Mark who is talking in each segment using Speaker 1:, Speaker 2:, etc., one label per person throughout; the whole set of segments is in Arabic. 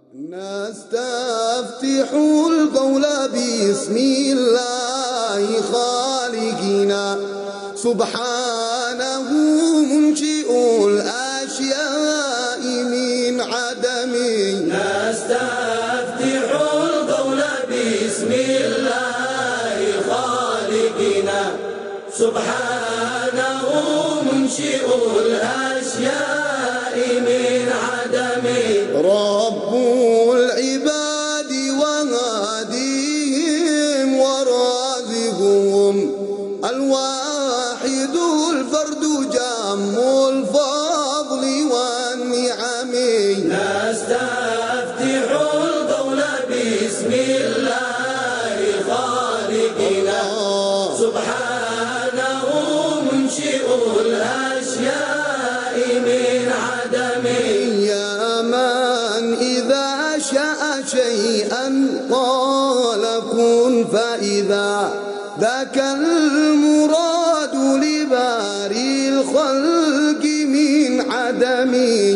Speaker 1: نستفتح القول بسم الله خالقنا سبحانه منشئ الأشياء من عدم.
Speaker 2: نستفتح القول بسم الله خالقنا سبحانه منشئ الأشياء من عدم.
Speaker 1: رب العباد وهاديهم ورازقهم الواحد الفرد جم الفضل والنعم.
Speaker 2: نستفتح القول بسم الله خالقنا سبحانه منشئ الأشياء من عدم.
Speaker 1: يا من إذا شاء شيئا قال كن فإذا ذاك المراد لباري الخلق من عدم.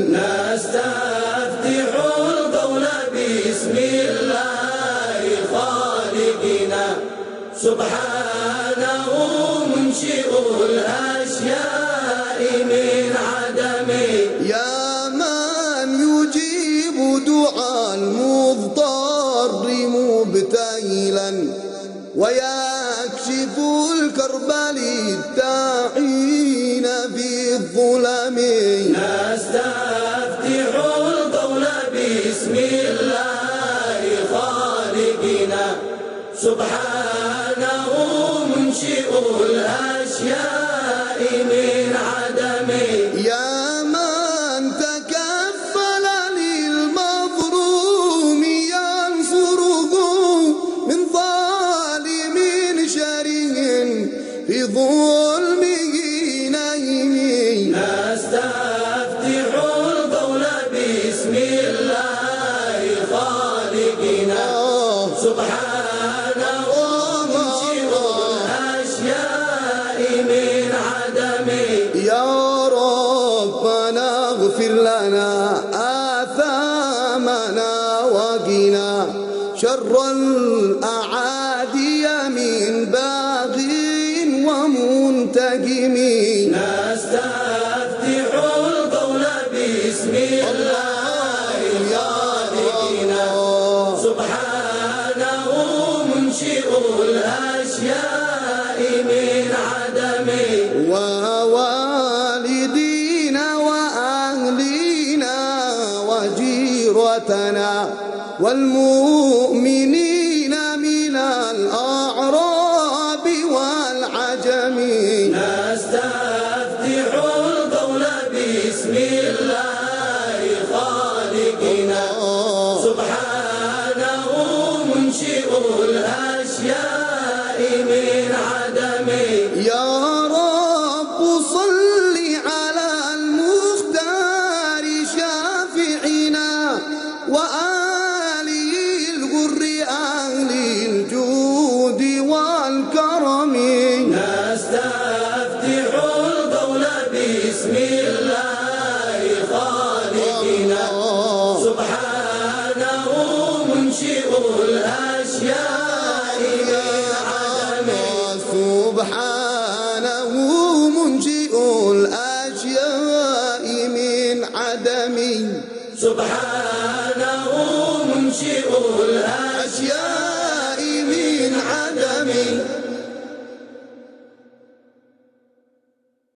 Speaker 2: نستفتح القول بسم الله خالقنا سبحانه منشئ الأشياء من عدم.
Speaker 1: يا من يجيب دعاء المضطر مبتهلا ويكشف الكرب للداعين في الظلم.
Speaker 2: نستفتح القول بسم الله خالقنا سبحانه منشئ الأشياء من عدم.
Speaker 1: يا من تكفل للمظلوم ينصره من ظالم شره في ظلمه نيم.
Speaker 2: نستفتح القول بسم الله خالقنا سبحانه منشئ الأشياء من عدم.
Speaker 1: يا ربنا اغفر لنا آثامنا وقنا شر الأعادي من باغ ومنتقم.
Speaker 2: نستفتح القول بسم الله خالقنا سبحانه منشئ الأشياء من عدم.
Speaker 1: ووالدينا وأهلينا وجيرتنا والمؤمنين من الأعراب والعجم.
Speaker 2: نستفتح القول بسم الله خالقنا سبحانه منشئ الأشياء من عدم.
Speaker 1: يا رب صل على المختار شافعنا وآله الغر أهل الجود والكرم.
Speaker 2: نستفتح القول بسم الله خالقنا سبحانه منشئ الأشياء من عدم.
Speaker 1: سبحانه منشئ الأشياء من عدم.
Speaker 2: سبحانه منشئ الأشياء
Speaker 1: أشياء من عدم.